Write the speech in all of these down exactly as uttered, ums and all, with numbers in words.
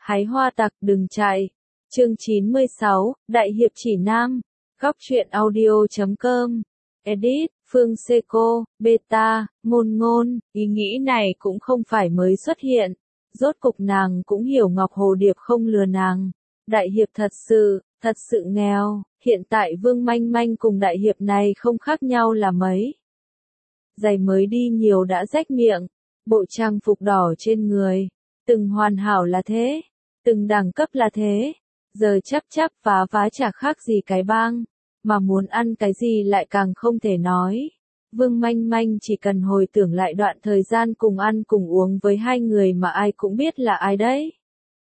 Hái hoa tặc đừng chạy. Chương chín mươi sáu, Đại hiệp chỉ nam. Góc truyện audio chấm com. Edit, Phương Seco, Beta, ngôn ngôn, ý nghĩ này cũng không phải mới xuất hiện. Rốt cục nàng cũng hiểu Ngọc Hồ Điệp không lừa nàng. Đại hiệp thật sự, thật sự nghèo, hiện tại Vương Manh Manh cùng đại hiệp này không khác nhau là mấy. Giày mới đi nhiều đã rách miệng, bộ trang phục đỏ trên người, từng hoàn hảo là thế, từng đẳng cấp là thế, giờ chắp chắp vá vá chả khác gì cái bang, mà muốn ăn cái gì lại càng không thể nói. Vương Manh Manh chỉ cần hồi tưởng lại đoạn thời gian cùng ăn cùng uống với hai người mà ai cũng biết là ai đấy.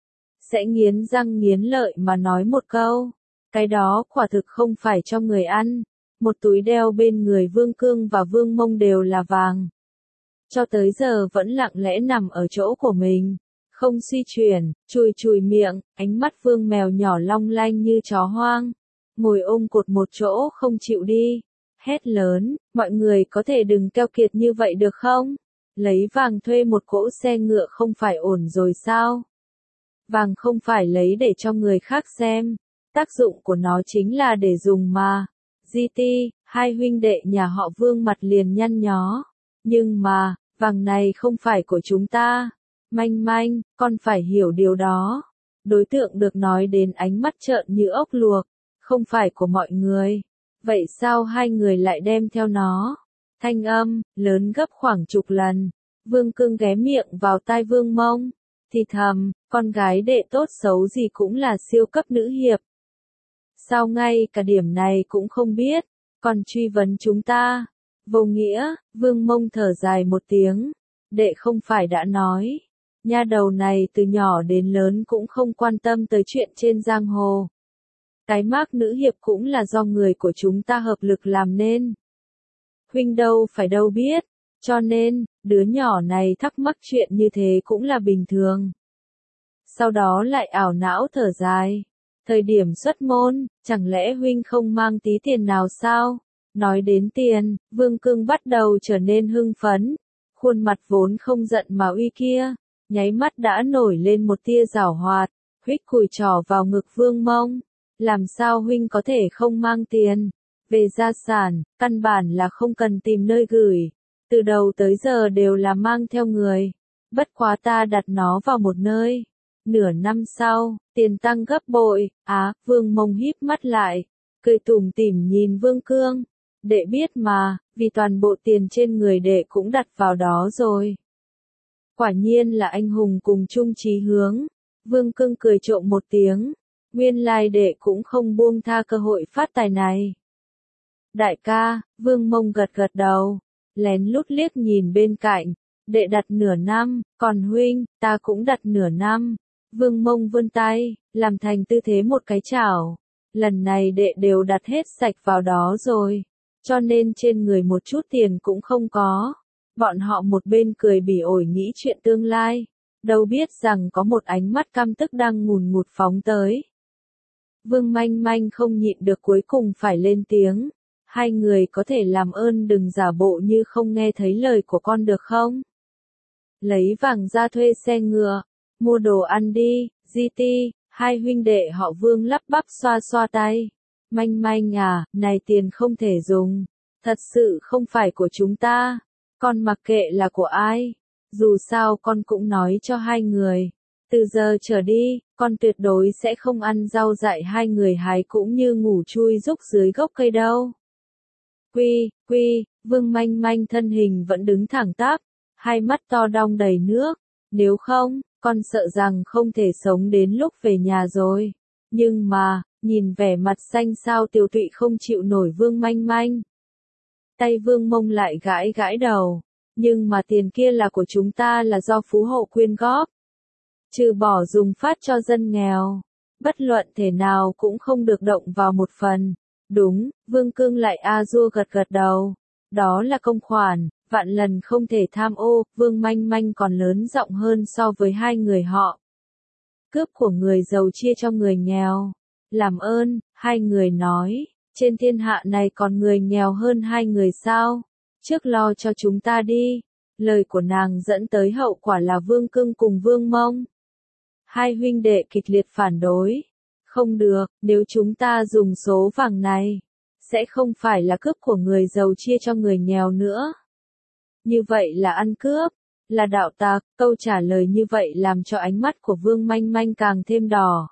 Sẽ nghiến răng nghiến lợi mà nói một câu, cái đó quả thực không phải cho người ăn. Một túi đeo bên người Vương Cương và Vương Mông đều là vàng. Cho tới giờ vẫn lặng lẽ nằm ở chỗ của mình, không suy chuyển, chùi chùi miệng, ánh mắt Vương mèo nhỏ long lanh như chó hoang. Ngồi ôm cột một chỗ không chịu đi, hét lớn, mọi người có thể đừng keo kiệt như vậy được không? Lấy vàng thuê một cỗ xe ngựa không phải ổn rồi sao? Vàng không phải lấy để cho người khác xem, tác dụng của nó chính là để dùng mà. giê tê, hai huynh đệ nhà họ Vương mặt liền nhăn nhó. Nhưng mà, vàng này không phải của chúng ta. Manh Manh, con phải hiểu điều đó. Đối tượng được nói đến ánh mắt trợn như ốc luộc, không phải của mọi người. Vậy sao hai người lại đem theo nó? Thanh âm, lớn gấp khoảng chục lần. Vương Cương ghé miệng vào tai Vương Mông. Thì thầm, con gái đệ tốt xấu gì cũng là siêu cấp nữ hiệp. Sao ngay cả điểm này cũng không biết, còn truy vấn chúng ta. Vô nghĩa, Vương Mông thở dài một tiếng. Đệ không phải đã nói. Nha đầu này từ nhỏ đến lớn cũng không quan tâm tới chuyện trên giang hồ. Cái mác nữ hiệp cũng là do người của chúng ta hợp lực làm nên. Huynh đâu phải đâu biết, cho nên, đứa nhỏ này thắc mắc chuyện như thế cũng là bình thường. Sau đó lại ảo não thở dài. Thời điểm xuất môn, chẳng lẽ huynh không mang tí tiền nào sao? Nói đến tiền, Vương Cương bắt đầu trở nên hưng phấn. Khuôn mặt vốn không giận mà uy kia, nháy mắt đã nổi lên một tia giảo hoạt, huých cùi trỏ vào ngực Vương Mông. Làm sao huynh có thể không mang tiền? Về gia sản, căn bản là không cần tìm nơi gửi. Từ đầu tới giờ đều là mang theo người. Bất quá ta đặt nó vào một nơi. Nửa năm sau, tiền tăng gấp bội. Á, Vương Mông híp mắt lại, cười tủm tỉm nhìn Vương Cương. Đệ biết mà, vì toàn bộ tiền trên người đệ cũng đặt vào đó rồi. Quả nhiên là anh hùng cùng chung chí hướng. Vương Cương cười trộm một tiếng. Nguyên lai đệ cũng không buông tha cơ hội phát tài này. Đại ca, Vương Mông gật gật đầu, lén lút liếc nhìn bên cạnh. Đệ đặt nửa năm, còn huynh, ta cũng đặt nửa năm. Vương Mông vươn tay, làm thành tư thế một cái chảo. Lần này đệ đều đặt hết sạch vào đó rồi, cho nên trên người một chút tiền cũng không có. Bọn họ một bên cười bỉ ổi nghĩ chuyện tương lai, đâu biết rằng có một ánh mắt căm tức đang ngùn ngụt phóng tới. Vương Manh Manh không nhịn được cuối cùng phải lên tiếng. Hai người có thể làm ơn đừng giả bộ như không nghe thấy lời của con được không? Lấy vàng ra thuê xe ngựa, mua đồ ăn đi, giê tê, hai huynh đệ họ Vương lắp bắp xoa xoa tay. Manh Manh à, này tiền không thể dùng, thật sự không phải của chúng ta, con mặc kệ là của ai, dù sao con cũng nói cho hai người. Từ giờ trở đi, con tuyệt đối sẽ không ăn rau dại hai người hái cũng như ngủ chui rúc dưới gốc cây đâu. Quy, quy, Vương Manh Manh thân hình vẫn đứng thẳng tắp, hai mắt to đong đầy nước. Nếu không, con sợ rằng không thể sống đến lúc về nhà rồi. Nhưng mà, nhìn vẻ mặt xanh xao tiều tụy không chịu nổi Vương Manh Manh. Tay Vương Mông lại gãi gãi đầu. Nhưng mà tiền kia là của chúng ta, là do phú hộ quyên góp. Trừ bỏ dùng phát cho dân nghèo, bất luận thể nào cũng không được động vào một phần. Đúng, Vương Cương lại a dua gật gật đầu. Đó là công khoản, vạn lần không thể tham ô. Vương Manh Manh còn lớn giọng hơn so với hai người họ. Cướp của người giàu chia cho người nghèo. Làm ơn, hai người nói, trên thiên hạ này còn người nghèo hơn hai người sao? Trước lo cho chúng ta đi. Lời của nàng dẫn tới hậu quả là Vương Cương cùng Vương Mông. Hai huynh đệ kịch liệt phản đối. Không được, nếu chúng ta dùng số vàng này, sẽ không phải là cướp của người giàu chia cho người nghèo nữa. Như vậy là ăn cướp, là đạo tặc. Câu trả lời như vậy làm cho ánh mắt của Vương Manh Manh càng thêm đỏ.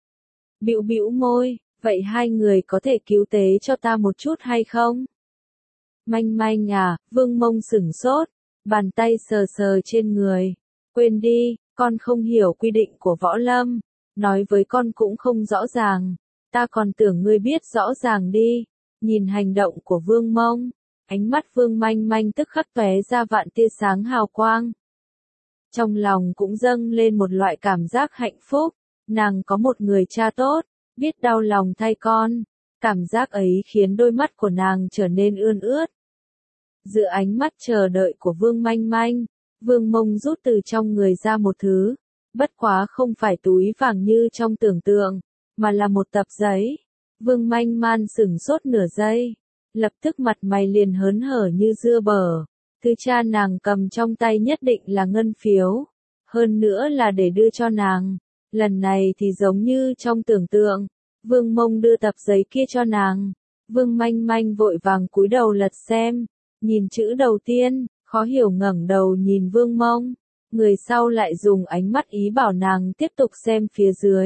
Bĩu bĩu môi, vậy hai người có thể cứu tế cho ta một chút hay không? Manh Manh à, Vương Mông sửng sốt, bàn tay sờ sờ trên người. Quên đi, con không hiểu quy định của võ lâm, nói với con cũng không rõ ràng, ta còn tưởng ngươi biết rõ ràng đi. Nhìn hành động của Vương Mông, ánh mắt Vương Manh Manh tức khắc tóe ra vạn tia sáng hào quang. Trong lòng cũng dâng lên một loại cảm giác hạnh phúc, nàng có một người cha tốt, biết đau lòng thay con. Cảm giác ấy khiến đôi mắt của nàng trở nên ươn ướt. Giữa ánh mắt chờ đợi của Vương Manh Manh, Vương Mông rút từ trong người ra một thứ, bất quá không phải túi vàng như trong tưởng tượng, mà là một tập giấy. Vương Manh Man sửng sốt nửa giây, lập tức mặt mày liền hớn hở như dưa bở. Thứ cha nàng cầm trong tay nhất định là ngân phiếu, hơn nữa là để đưa cho nàng. Lần này thì giống như trong tưởng tượng, Vương Mông đưa tập giấy kia cho nàng. Vương Manh Manh vội vàng cúi đầu lật xem, nhìn chữ đầu tiên, khó hiểu ngẩng đầu nhìn Vương Mông, người sau lại dùng ánh mắt ý bảo nàng tiếp tục xem phía dưới.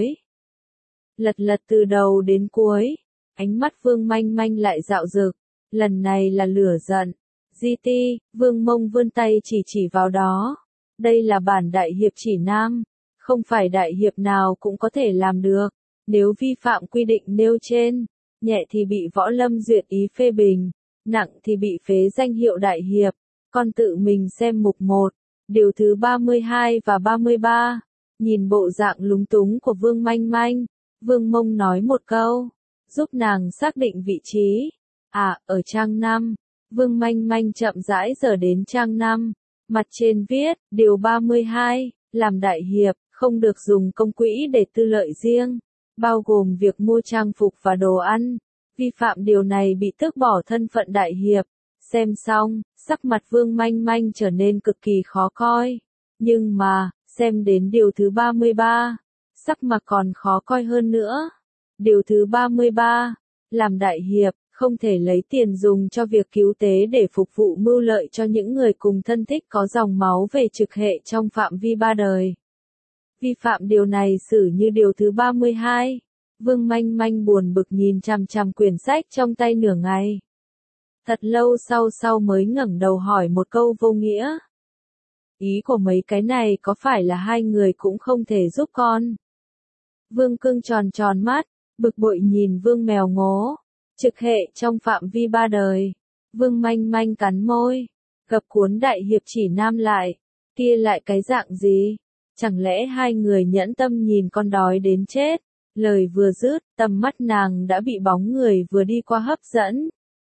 Lật lật từ đầu đến cuối, ánh mắt Vương Manh Manh lại dạo dực, lần này là lửa giận. Di ti, Vương Mông vươn tay chỉ chỉ vào đó. Đây là bản đại hiệp chỉ nam, không phải đại hiệp nào cũng có thể làm được. Nếu vi phạm quy định nêu trên, nhẹ thì bị võ lâm duyệt ý phê bình, nặng thì bị phế danh hiệu đại hiệp. Con tự mình xem mục một, điều thứ ba mươi hai và ba mươi ba. Nhìn bộ dạng lúng túng của Vương Manh Manh, Vương Mông nói một câu, giúp nàng xác định vị trí. À, ở trang năm. Vương Manh Manh chậm rãi giờ đến trang năm, mặt trên viết, điều ba mươi hai, làm đại hiệp, không được dùng công quỹ để tư lợi riêng, bao gồm việc mua trang phục và đồ ăn. Vi phạm điều này bị tước bỏ thân phận đại hiệp. Xem xong, sắc mặt Vương Manh Manh trở nên cực kỳ khó coi. Nhưng mà, xem đến điều thứ ba mươi ba, sắc mặt còn khó coi hơn nữa. Điều thứ ba mươi ba, làm đại hiệp, không thể lấy tiền dùng cho việc cứu tế để phục vụ mưu lợi cho những người cùng thân thích có dòng máu về trực hệ trong phạm vi ba đời. Vi phạm điều này xử như điều thứ ba mươi hai. Vương Manh Manh buồn bực nhìn chằm chằm quyển sách trong tay nửa ngày. Thật lâu sau sau mới ngẩng đầu hỏi một câu vô nghĩa. Ý của mấy cái này có phải là hai người cũng không thể giúp con? Vương Cương tròn tròn mắt, bực bội nhìn Vương Mèo Ngố. Trực hệ trong phạm vi ba đời. Vương Manh Manh cắn môi, gập cuốn đại hiệp chỉ nam lại. Kia lại cái dạng gì? Chẳng lẽ hai người nhẫn tâm nhìn con đói đến chết? Lời vừa dứt, tầm mắt nàng đã bị bóng người vừa đi qua hấp dẫn.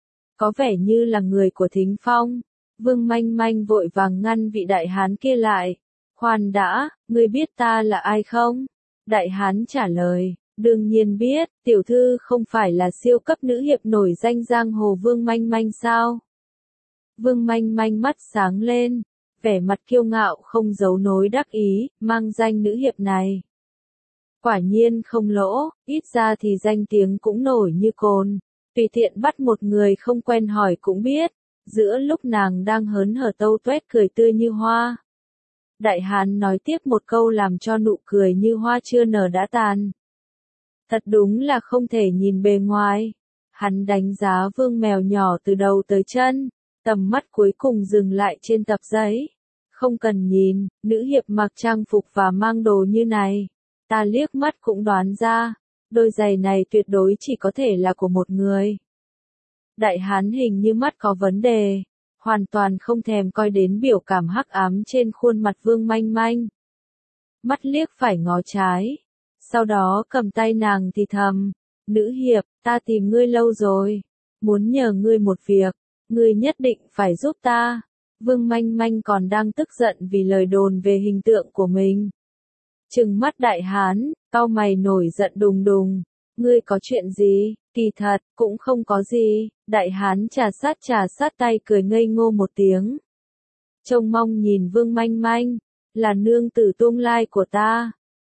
Có vẻ như là người của Thính Phong. Vương Manh Manh vội vàng ngăn vị đại hán kia lại. Khoan đã, ngươi biết ta là ai không? Đại hán trả lời. Đương nhiên biết, tiểu thư không phải là siêu cấp nữ hiệp nổi danh giang hồ Vương Manh Manh sao? Vương Manh Manh mắt sáng lên, vẻ mặt kiêu ngạo không giấu nối đắc ý, mang danh nữ hiệp này. Quả nhiên không lỗ, ít ra thì danh tiếng cũng nổi như cồn, tùy tiện bắt một người không quen hỏi cũng biết, giữa lúc nàng đang hớn hở tâu tuét cười tươi như hoa. Đại hán nói tiếp một câu làm cho nụ cười như hoa chưa nở đã tàn. Thật đúng là không thể nhìn bề ngoài. Hắn đánh giá Vương Mèo nhỏ từ đầu tới chân, tầm mắt cuối cùng dừng lại trên tập giấy. Không cần nhìn, nữ hiệp mặc trang phục và mang đồ như này. Ta liếc mắt cũng đoán ra, đôi giày này tuyệt đối chỉ có thể là của một người. Đại hán hình như mắt có vấn đề, hoàn toàn không thèm coi đến biểu cảm hắc ám trên khuôn mặt Vương Manh Manh. Mắt liếc phải ngó trái. Sau đó cầm tay nàng thì thầm, nữ hiệp, ta tìm ngươi lâu rồi, muốn nhờ ngươi một việc, ngươi nhất định phải giúp ta. Vương Manh Manh còn đang tức giận vì lời đồn về hình tượng của mình. Trừng mắt đại hán, cau mày nổi giận đùng đùng, ngươi có chuyện gì? Kỳ thật, cũng không có gì. Đại hán trà sát trà sát tay cười ngây ngô một tiếng. Trông mong nhìn Vương Manh Manh, là nương tử tương lai của ta.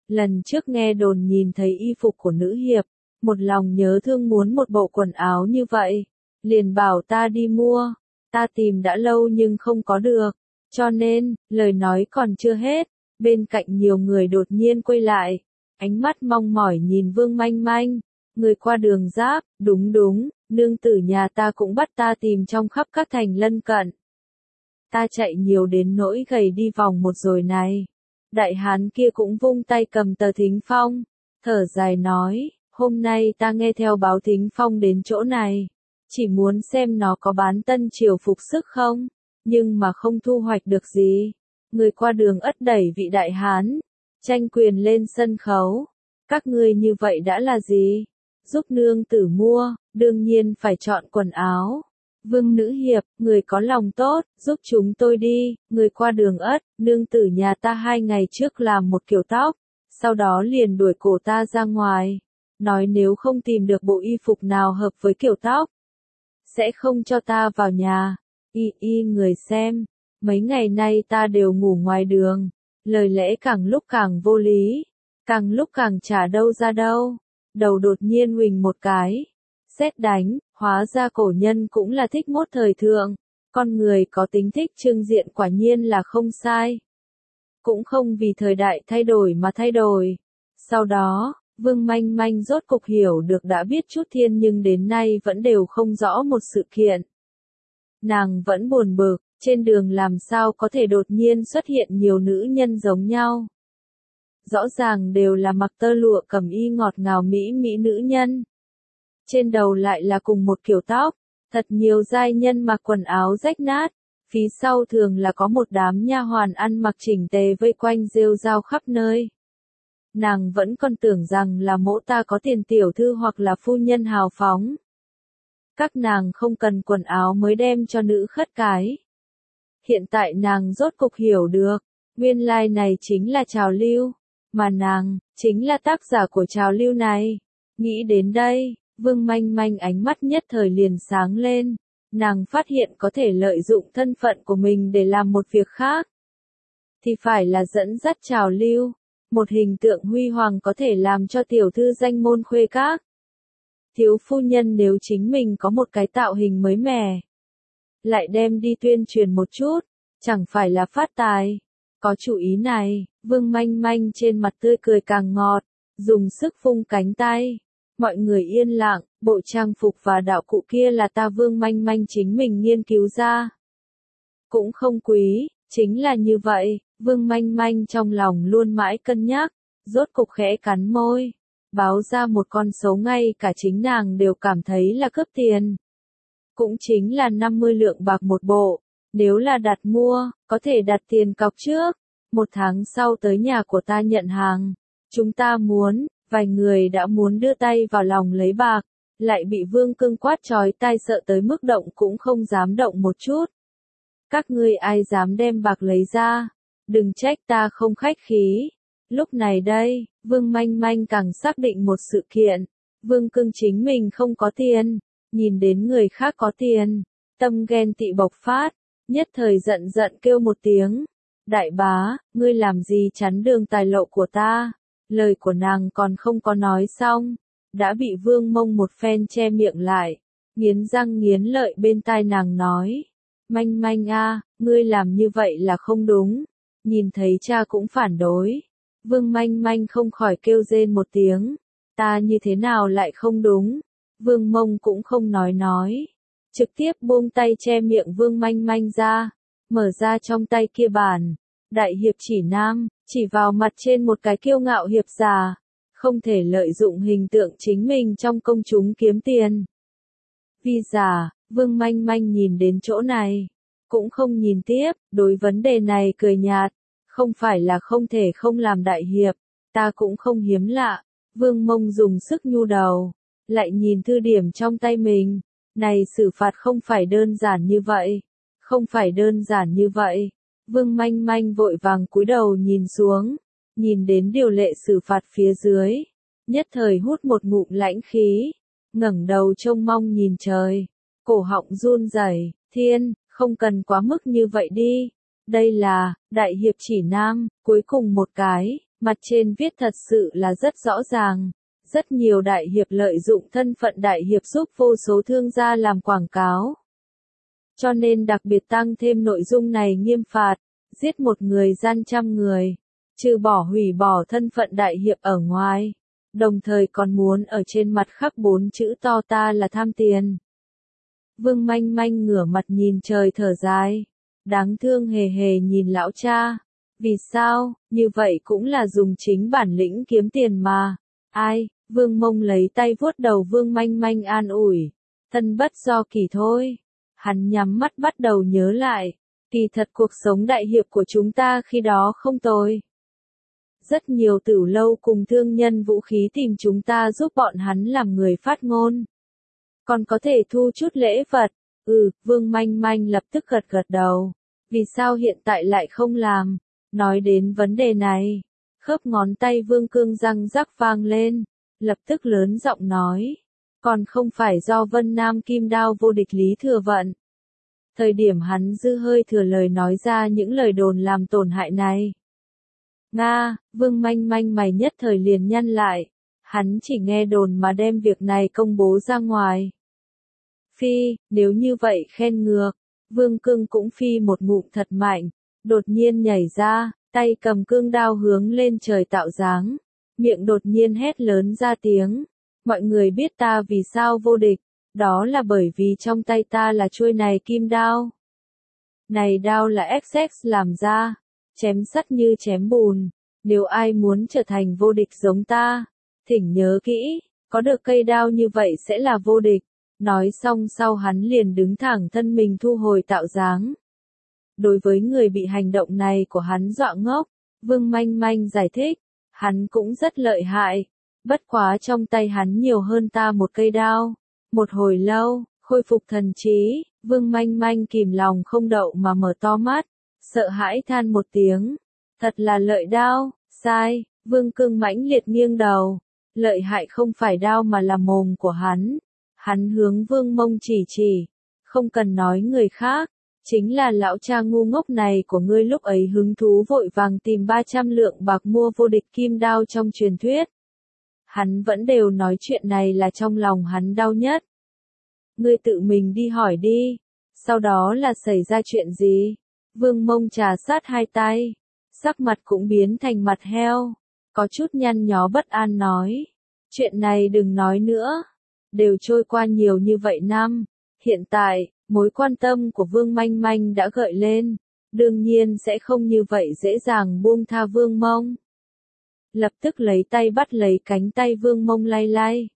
Lần trước nghe đồn nhìn thấy y phục của nữ hiệp, một lòng nhớ thương muốn một bộ quần áo như vậy, liền bảo ta đi mua, ta tìm đã lâu nhưng không có được, cho nên, lời nói còn chưa hết, bên cạnh nhiều người đột nhiên quay lại, ánh mắt mong mỏi nhìn Vương Manh Manh, người qua đường giáp, đúng đúng, nương tử nhà ta cũng bắt ta tìm trong khắp các thành lân cận. Ta chạy nhiều đến nỗi gầy đi vòng một rồi này. Đại hán kia cũng vung tay cầm tờ thính phong, thở dài nói, hôm nay ta nghe theo báo thính phong đến chỗ này, chỉ muốn xem nó có bán tân triều phục sức không, nhưng mà không thu hoạch được gì. Người qua đường ất đẩy vị đại hán, tranh quyền lên sân khấu, các ngươi như vậy đã là gì? Giúp nương tử mua, đương nhiên phải chọn quần áo. Vương nữ hiệp, người có lòng tốt, giúp chúng tôi đi, người qua đường ất, nương tử nhà ta hai ngày trước làm một kiểu tóc, sau đó liền đuổi cổ ta ra ngoài, nói nếu không tìm được bộ y phục nào hợp với kiểu tóc, sẽ không cho ta vào nhà. Y y người xem, mấy ngày nay ta đều ngủ ngoài đường, lời lẽ càng lúc càng vô lý, càng lúc càng chả đâu ra đâu, đầu đột nhiên huỳnh một cái. Sét đánh, hóa ra cổ nhân cũng là thích mốt thời thượng, con người có tính thích trưng diện quả nhiên là không sai. Cũng không vì thời đại thay đổi mà thay đổi. Sau đó, Vương Manh Manh rốt cục hiểu được đã biết chút thiên nhưng đến nay vẫn đều không rõ một sự kiện. Nàng vẫn buồn bực, trên đường làm sao có thể đột nhiên xuất hiện nhiều nữ nhân giống nhau. Rõ ràng đều là mặc tơ lụa cẩm y ngọt ngào mỹ mỹ nữ nhân. Trên đầu lại là cùng một kiểu tóc, thật nhiều giai nhân mặc quần áo rách nát, phía sau thường là có một đám nha hoàn ăn mặc chỉnh tề vây quanh rêu rao khắp nơi. Nàng vẫn còn tưởng rằng là mỗ ta có tiền tiểu thư hoặc là phu nhân hào phóng. Các nàng không cần quần áo mới đem cho nữ khất cái. Hiện tại nàng rốt cục hiểu được, nguyên lai này chính là trào lưu, mà nàng, chính là tác giả của trào lưu này. Nghĩ đến đây, Vương Manh Manh ánh mắt nhất thời liền sáng lên, nàng phát hiện có thể lợi dụng thân phận của mình để làm một việc khác. Thì phải là dẫn dắt trào lưu, một hình tượng huy hoàng có thể làm cho tiểu thư danh môn khuê các. Thiếu phu nhân nếu chính mình có một cái tạo hình mới mẻ, lại đem đi tuyên truyền một chút, chẳng phải là phát tài. Có chủ ý này, Vương Manh Manh trên mặt tươi cười càng ngọt, dùng sức phung cánh tay. Mọi người yên lặng, bộ trang phục và đạo cụ kia là ta Vương Manh Manh chính mình nghiên cứu ra. Cũng không quý, chính là như vậy, Vương Manh Manh trong lòng luôn mãi cân nhắc, rốt cục khẽ cắn môi, báo ra một con số ngay cả chính nàng đều cảm thấy là cướp tiền. Cũng chính là năm mươi lượng bạc một bộ, nếu là đặt mua, có thể đặt tiền cọc trước, một tháng sau tới nhà của ta nhận hàng, chúng ta muốn. Vài người đã muốn đưa tay vào lòng lấy bạc, lại bị Vương Cương quát chói tai sợ tới mức động cũng không dám động một chút. Các ngươi ai dám đem bạc lấy ra, đừng trách ta không khách khí. Lúc này đây, Vương Manh Manh càng xác định một sự kiện, Vương Cương chính mình không có tiền, nhìn đến người khác có tiền, tâm ghen tị bộc phát, nhất thời giận giận kêu một tiếng. Đại bá, ngươi làm gì chắn đường tài lộ của ta? Lời của nàng còn không có nói xong, đã bị Vương Mông một phen che miệng lại, nghiến răng nghiến lợi bên tai nàng nói. Manh Manh a, ngươi làm như vậy là không đúng, nhìn thấy cha cũng phản đối. Vương Manh Manh không khỏi kêu rên một tiếng, ta như thế nào lại không đúng. Vương Mông cũng không nói nói, trực tiếp buông tay che miệng Vương Manh Manh ra, mở ra trong tay kia bản. Đại hiệp chỉ nam, chỉ vào mặt trên một cái kiêu ngạo hiệp già, không thể lợi dụng hình tượng chính mình trong công chúng kiếm tiền. Vì già, Vương Manh Manh nhìn đến chỗ này, cũng không nhìn tiếp, đối vấn đề này cười nhạt, không phải là không thể không làm đại hiệp, ta cũng không hiếm lạ. Vương Mông dùng sức nhu đầu, lại nhìn thư điểm trong tay mình, này xử phạt không phải đơn giản như vậy, không phải đơn giản như vậy. Vương Manh Manh vội vàng cúi đầu nhìn xuống, nhìn đến điều lệ xử phạt phía dưới, nhất thời hút một ngụm lãnh khí, ngẩng đầu trông mong nhìn trời, cổ họng run rẩy, thiên, không cần quá mức như vậy đi, đây là, đại hiệp chỉ nam, cuối cùng một cái, Mặt trên viết thật sự là rất rõ ràng. Rất nhiều đại hiệp lợi dụng thân phận đại hiệp giúp vô số thương gia làm quảng cáo. Cho nên đặc biệt tăng thêm nội dung này nghiêm phạt, giết một người gian trăm người, trừ bỏ hủy bỏ thân phận đại hiệp ở ngoài, đồng thời còn muốn ở trên mặt khắc bốn chữ to ta là tham tiền. Vương Manh Manh ngửa mặt nhìn trời thở dài, đáng thương hề hề nhìn lão cha. Vì sao, như vậy cũng là dùng chính bản lĩnh kiếm tiền mà. Ai, Vương Mông lấy tay vuốt đầu Vương Manh Manh an ủi. Thân bất do kỳ thôi. Hắn nhắm mắt bắt đầu nhớ lại. Kỳ thật cuộc sống đại hiệp của chúng ta khi đó không tồi. Rất nhiều tửu lâu cùng thương nhân vũ khí tìm chúng ta giúp bọn hắn làm người phát ngôn. Còn có thể thu chút lễ vật. Ừ, Vương Manh Manh lập tức gật gật đầu. Vì sao hiện tại lại không làm? Nói đến vấn đề này, khớp ngón tay Vương Cương răng rắc vang lên, lập tức lớn giọng nói. Còn không phải do Vân Nam Kim Đao vô địch Lý Thừa Vận. Thời điểm hắn dư hơi thừa lời nói ra những lời đồn làm tổn hại này. Nga, Vương Manh Manh mày nhất thời liền nhăn lại. Hắn chỉ nghe đồn mà đem việc này công bố ra ngoài. Phi, nếu như vậy khen ngược. Vương Cương cũng phi một ngụm thật mạnh. Đột nhiên nhảy ra, tay cầm cương đao hướng lên trời tạo dáng. Miệng đột nhiên hét lớn ra tiếng. Mọi người biết ta vì sao vô địch. Đó là bởi vì trong tay ta là chuôi này kim đao. Này đao là ích ích làm ra. Chém sắt như chém bùn. Nếu ai muốn trở thành vô địch giống ta, thỉnh nhớ kỹ, có được cây đao như vậy sẽ là vô địch. Nói xong sau hắn liền đứng thẳng thân mình thu hồi tạo dáng. Đối với người bị hành động này của hắn dọa ngốc, Vương Manh Manh giải thích, hắn cũng rất lợi hại, bất quá trong tay hắn nhiều hơn ta một cây đao. Một hồi lâu, khôi phục thần trí, Vương Manh Manh kìm lòng không đậu mà mở to mắt, sợ hãi than một tiếng, thật là lợi đao. Sai, Vương Cương mãnh liệt nghiêng đầu, lợi hại không phải đao mà là mồm của hắn. Hắn hướng Vương Mông chỉ chỉ, không cần nói người khác, chính là lão cha ngu ngốc này của ngươi lúc ấy hứng thú vội vàng tìm ba trăm lượng bạc mua vô địch kim đao trong truyền thuyết. Hắn vẫn đều nói chuyện này là trong lòng hắn đau nhất. Ngươi tự mình đi hỏi đi, sau đó là xảy ra chuyện gì? Vương Mông trà sát hai tay, sắc mặt cũng biến thành mặt heo, có chút nhăn nhó bất an nói. Chuyện này đừng nói nữa, đều trôi qua nhiều như vậy năm, hiện tại, mối quan tâm của Vương Manh Manh đã gợi lên, đương nhiên sẽ không như vậy dễ dàng buông tha Vương Mông. Lập tức lấy tay bắt lấy cánh tay Vương Mông lay lay.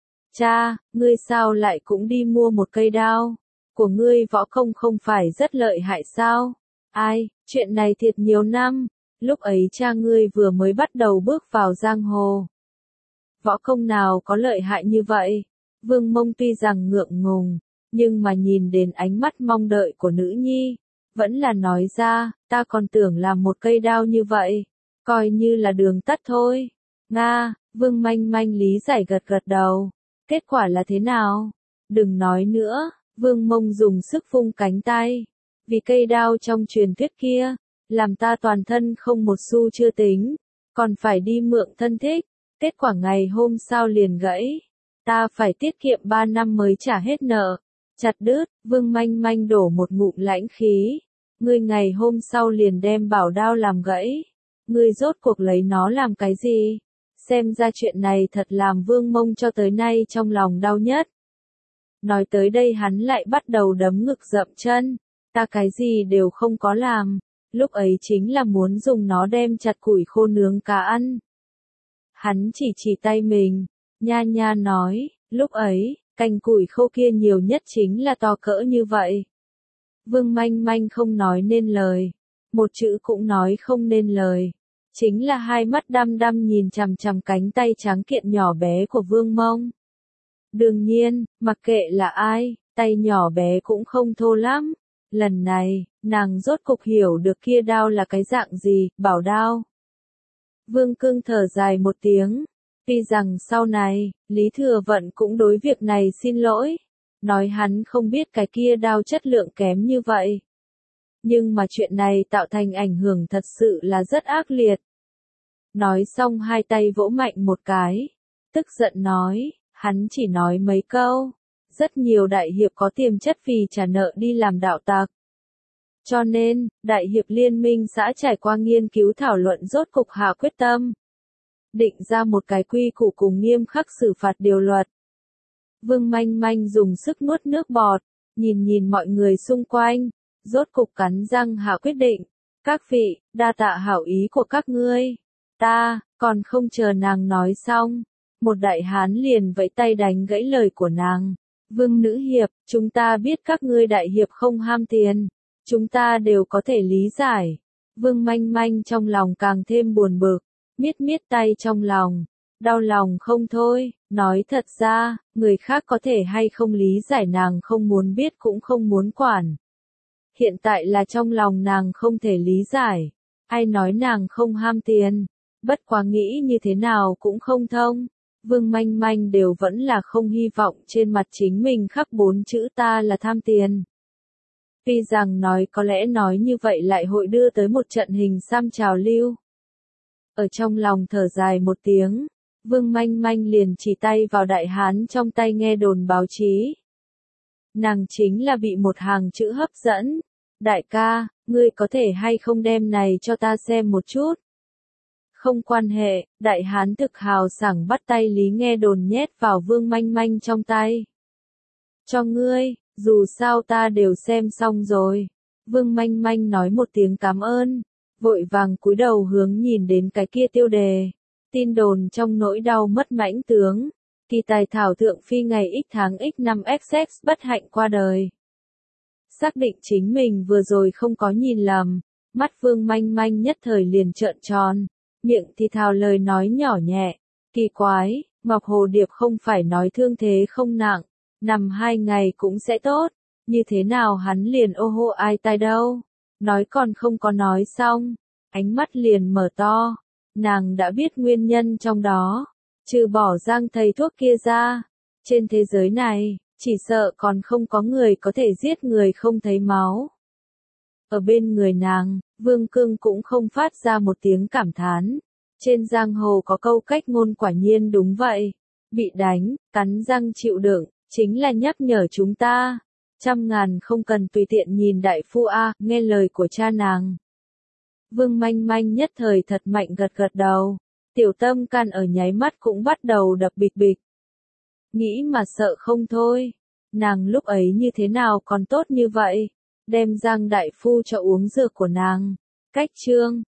Cha, ngươi sao lại cũng đi mua một cây đao? Của ngươi võ công không phải rất lợi hại sao? Ai, chuyện này thiệt nhiều năm, lúc ấy cha ngươi vừa mới bắt đầu bước vào giang hồ. Võ công nào có lợi hại như vậy? Vương Mông tuy rằng ngượng ngùng, nhưng mà nhìn đến ánh mắt mong đợi của nữ nhi, vẫn là nói ra, ta còn tưởng là một cây đao như vậy, coi như là đường tắt thôi. Nga, Vương Manh Manh lý giải gật gật đầu, kết quả là thế nào? Đừng nói nữa, Vương Mông dùng sức vung cánh tay, vì cây đao trong truyền thuyết kia, làm ta toàn thân không một xu chưa tính, còn phải đi mượn thân thích, kết quả ngày hôm sau liền gãy. Ta phải tiết kiệm ba năm mới trả hết nợ. Chặt đứt, Vương Manh Manh đổ một ngụm lãnh khí. Ngươi ngày hôm sau liền đem bảo đao làm gãy. Ngươi rốt cuộc lấy nó làm cái gì? Xem ra chuyện này thật làm Vương Mông cho tới nay trong lòng đau nhất. Nói tới đây hắn lại bắt đầu đấm ngực dậm chân. Ta cái gì đều không có làm. Lúc ấy chính là muốn dùng nó đem chặt củi khô nướng cá ăn. Hắn chỉ chỉ tay mình. Nha nha nói, lúc ấy, cành củi khô kia nhiều nhất chính là to cỡ như vậy. Vương Manh Manh không nói nên lời, một chữ cũng nói không nên lời, chính là hai mắt đăm đăm nhìn chằm chằm cánh tay trắng kiện nhỏ bé của Vương Mông. Đương nhiên, mặc kệ là ai, tay nhỏ bé cũng không thô lắm. Lần này, nàng rốt cục hiểu được kia đao là cái dạng gì, bảo đao. Vương Cương thở dài một tiếng. Tuy rằng sau này, Lý Thừa Vận cũng đối việc này xin lỗi, nói hắn không biết cái kia đao chất lượng kém như vậy. Nhưng mà chuyện này tạo thành ảnh hưởng thật sự là rất ác liệt. Nói xong hai tay vỗ mạnh một cái. Tức giận nói, hắn chỉ nói mấy câu. Rất nhiều đại hiệp có tiềm chất vì trả nợ đi làm đạo tặc. Cho nên, đại hiệp liên minh xã trải qua nghiên cứu thảo luận rốt cục hạ quyết tâm. Định ra một cái quy củ cùng nghiêm khắc xử phạt điều luật. Vương Manh Manh dùng sức nuốt nước bọt, nhìn nhìn mọi người xung quanh, rốt cục cắn răng hạ quyết định. Các vị, đa tạ hảo ý của các ngươi. Ta, còn không chờ nàng nói xong. Một đại hán liền vẫy tay đánh gãy lời của nàng. Vương nữ hiệp, chúng ta biết các ngươi đại hiệp không ham tiền. Chúng ta đều có thể lý giải. Vương Manh Manh trong lòng càng thêm buồn bực, miết miết tay trong lòng. Đau lòng không thôi, nói thật ra, người khác có thể hay không lý giải nàng không muốn biết cũng không muốn quản. Hiện tại là trong lòng nàng không thể lý giải. Ai nói nàng không ham tiền, bất quá nghĩ như thế nào cũng không thông. Vương Manh Manh đều vẫn là không hy vọng trên mặt chính mình khắc bốn chữ ta là tham tiền. Tuy rằng nói có lẽ nói như vậy lại hội đưa tới một trận hình xăm trào lưu. Ở trong lòng thở dài một tiếng, Vương Manh Manh liền chỉ tay vào đại hán trong tay nghe đồn báo chí. Nàng chính là bị một hàng chữ hấp dẫn. Đại ca, ngươi có thể hay không đem này cho ta xem một chút? Không quan hệ, đại hán thực hào sảng bắt tay lý nghe đồn nhét vào Vương Manh Manh trong tay. Cho ngươi, dù sao ta đều xem xong rồi. Vương Manh Manh nói một tiếng cảm ơn, vội vàng cúi đầu hướng nhìn đến cái kia tiêu đề. Tin đồn trong nỗi đau mất mãnh tướng, kỳ tài thảo thượng phi ngày x tháng x năm xx bất hạnh qua đời. Xác định chính mình vừa rồi không có nhìn lầm, mắt Vương Manh Manh nhất thời liền trợn tròn, miệng thì thào lời nói nhỏ nhẹ, kỳ quái, Ngọc Hồ Điệp không phải nói thương thế không nặng, nằm hai ngày cũng sẽ tốt, như thế nào hắn liền ô hô ai tai đâu, nói còn không có nói xong, ánh mắt liền mở to, nàng đã biết nguyên nhân trong đó, trừ bỏ Giang thầy thuốc kia ra, trên thế giới này, chỉ sợ còn không có người có thể giết người không thấy máu. Ở bên người nàng, Vương Cương cũng không phát ra một tiếng cảm thán. Trên giang hồ có câu cách ngôn quả nhiên đúng vậy. Bị đánh, cắn răng chịu đựng, chính là nhắc nhở chúng ta. Trăm ngàn không cần tùy tiện nhìn đại phu A, nghe lời của cha nàng. Vương Manh Manh nhất thời thật mạnh gật gật đầu. Tiểu tâm can ở nháy mắt cũng bắt đầu đập bịch bịch. Nghĩ mà sợ không thôi. Nàng lúc ấy như thế nào còn tốt như vậy. Đem Giang đại phu cho uống dược của nàng. Cách chương